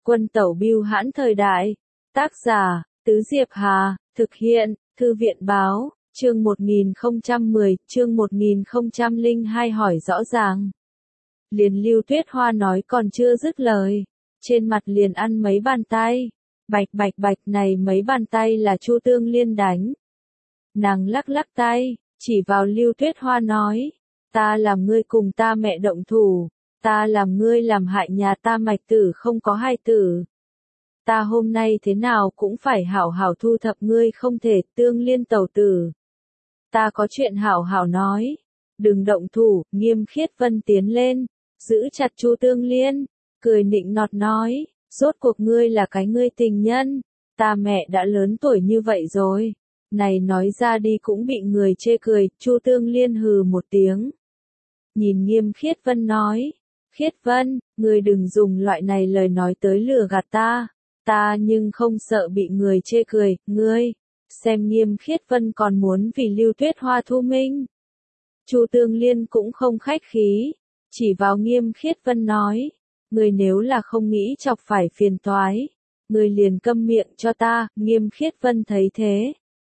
Quân tẩu bưu hãn thời đại. Tác giả, Tứ Diệp Hà, thực hiện, Thư viện báo, chương 1010, chương 1002 hỏi rõ ràng. Liền Lưu Tuyết Hoa nói còn chưa dứt lời, trên mặt liền ăn mấy bàn tay. Bạch bạch bạch, này mấy bàn tay là Chu Tương Liên đánh. Nàng lắc lắc tay, chỉ vào Lưu Tuyết Hoa nói, ta làm ngươi cùng ta mẹ động thủ, ta làm ngươi làm hại nhà ta Mạch Tử không có hai tử. Ta hôm nay thế nào cũng phải hảo hảo thu thập ngươi, không thể, Tương Liên tẩu tử. Ta có chuyện hảo hảo nói, đừng động thủ. Nghiêm Khiết Vân tiến lên, giữ chặt Chu Tương Liên, cười nịnh nọt nói, rốt cuộc ngươi là cái ngươi tình nhân, ta mẹ đã lớn tuổi như vậy rồi, này nói ra đi cũng bị người chê cười. Chu Tương Liên hừ một tiếng, nhìn Nghiêm Khiết Vân nói, Khiết Vân, ngươi đừng dùng loại này lời nói tới lừa gạt ta nhưng không sợ bị người chê cười. Ngươi, xem Nghiêm Khiết Vân còn muốn vì Lưu Tuyết Hoa thu minh. Chu Tương Liên cũng không khách khí, chỉ vào Nghiêm Khiết Vân nói, ngươi nếu là không nghĩ chọc phải phiền toái, ngươi liền câm miệng cho ta. Nghiêm Khiết Vân thấy thế,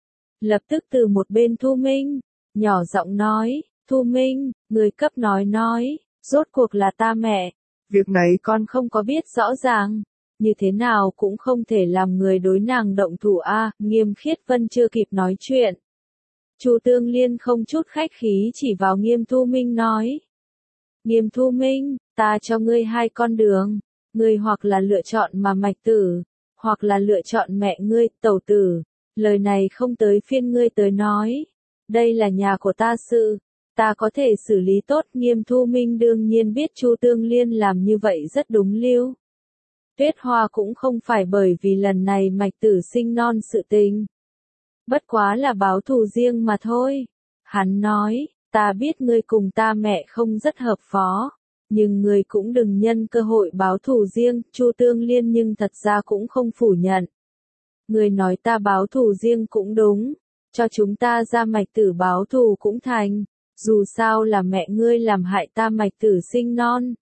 lập tức từ một bên thu minh, nhỏ giọng nói, thu minh, ngươi cấp nói, rốt cuộc là ta mẹ, việc này con không có biết rõ ràng, như thế nào cũng không thể làm người đối nàng động thủ a. Nghiêm Khiết Vân chưa kịp nói chuyện, Chu Tương Liên không chút khách khí chỉ vào Nghiêm Thu Minh nói, Nghiêm Thu Minh, ta cho ngươi hai con đường, ngươi hoặc là lựa chọn mà Mạch Tử, hoặc là lựa chọn mẹ ngươi, tẩu tử. Lời này không tới phiên ngươi tới nói, đây là nhà của ta sự, ta có thể xử lý tốt. Nghiêm Thu Minh đương nhiên biết Chu Tương Liên làm như vậy rất đúng. Lưu Tuyết Hoa cũng không phải bởi vì lần này Mạch Tử sinh non sự tình, bất quá là báo thù riêng mà thôi. Hắn nói, ta biết ngươi cùng ta mẹ không rất hợp phó, nhưng ngươi cũng đừng nhân cơ hội báo thù riêng. Chu Tương Liên nhưng thật ra cũng không phủ nhận. Ngươi nói ta báo thù riêng cũng đúng, cho chúng ta ra Mạch Tử báo thù cũng thành, dù sao là mẹ ngươi làm hại ta Mạch Tử sinh non,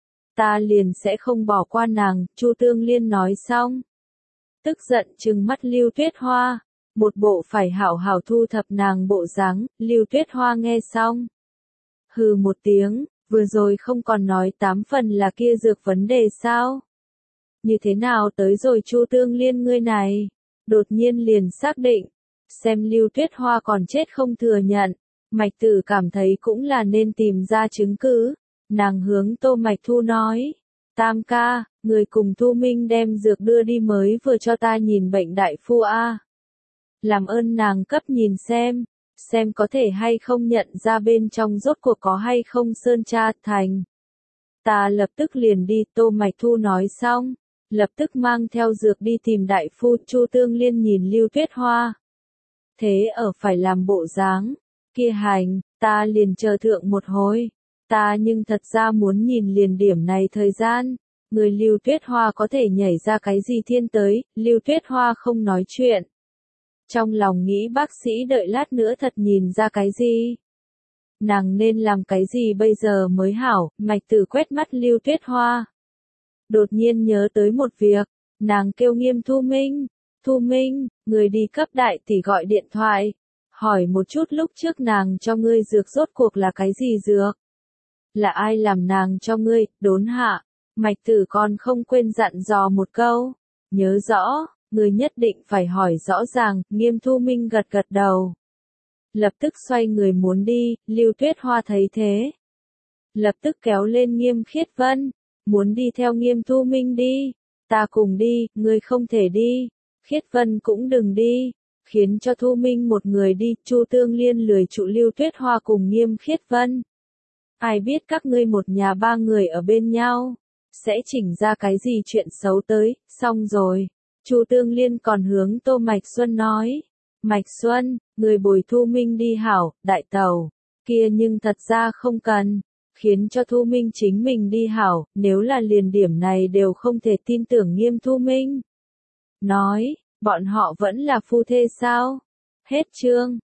ta liền sẽ không bỏ qua nàng. Chu Tương Liên nói xong, tức giận trừng mắt Lưu Tuyết Hoa, một bộ phải hảo hảo thu thập nàng bộ dáng. Lưu Tuyết Hoa nghe xong, hừ một tiếng, vừa rồi không còn nói 8 phần là kia dược vấn đề sao? Như thế nào tới rồi Chu Tương Liên ngươi này, đột nhiên liền xác định, xem Lưu Tuyết Hoa còn chết không thừa nhận, Mạch Tử cảm thấy cũng là nên tìm ra chứng cứ. Nàng hướng Tô Mạch Thu nói, Tam ca, người cùng Thu Minh đem dược đưa đi mới vừa cho ta nhìn bệnh đại phu a. Làm ơn nàng cấp nhìn xem có thể hay không nhận ra bên trong rốt cuộc có hay không sơn tra. Thành. Ta lập tức liền đi. Tô Mạch Thu nói xong, lập tức mang theo dược đi tìm đại phu. Chu Tương Liên nhìn Lưu Tuyết Hoa, thế ở phải làm bộ dáng, kia hành, ta liền chờ thượng một hồi, ta nhưng thật ra muốn nhìn liền điểm này thời gian, người Lưu Tuyết Hoa có thể nhảy ra cái gì thiên tới. Lưu Tuyết Hoa không nói chuyện, trong lòng nghĩ bác sĩ đợi lát nữa thật nhìn ra cái gì, nàng nên làm cái gì bây giờ mới hảo. Mạch Tử quét mắt Lưu Tuyết Hoa, đột nhiên nhớ tới một việc, nàng kêu Nghiêm Thu Minh, Thu Minh, người đi cấp đại tỷ gọi điện thoại, hỏi một chút lúc trước nàng cho ngươi dược rốt cuộc là cái gì dược, là ai làm nàng cho ngươi. Đốn hạ, Mạch Tử còn không quên dặn dò một câu, nhớ rõ, ngươi nhất định phải hỏi rõ ràng. Nghiêm Thu Minh gật gật đầu, lập tức xoay người muốn đi. Lưu Tuyết Hoa thấy thế, lập tức kéo lên Nghiêm Khiết Vân, muốn đi theo Nghiêm Thu Minh đi. Ta cùng đi. Ngươi không thể đi, Khiết Vân cũng đừng đi, khiến cho Thu Minh một người đi. Chu Tương Liên lười trụ Lưu Tuyết Hoa cùng Nghiêm Khiết Vân, ai biết các ngươi một nhà ba người ở bên nhau, sẽ chỉnh ra cái gì chuyện xấu tới. Xong rồi, Chu Tương Liên còn hướng Tô Mạch Xuân nói, Mạch Xuân, người bồi Thu Minh đi hảo. Đại tẩu, kia nhưng thật ra không cần, khiến cho Thu Minh chính mình đi hảo. Nếu là liền điểm này đều không thể tin tưởng Nghiêm Thu Minh, nói, bọn họ vẫn là phu thê sao? Hết chương.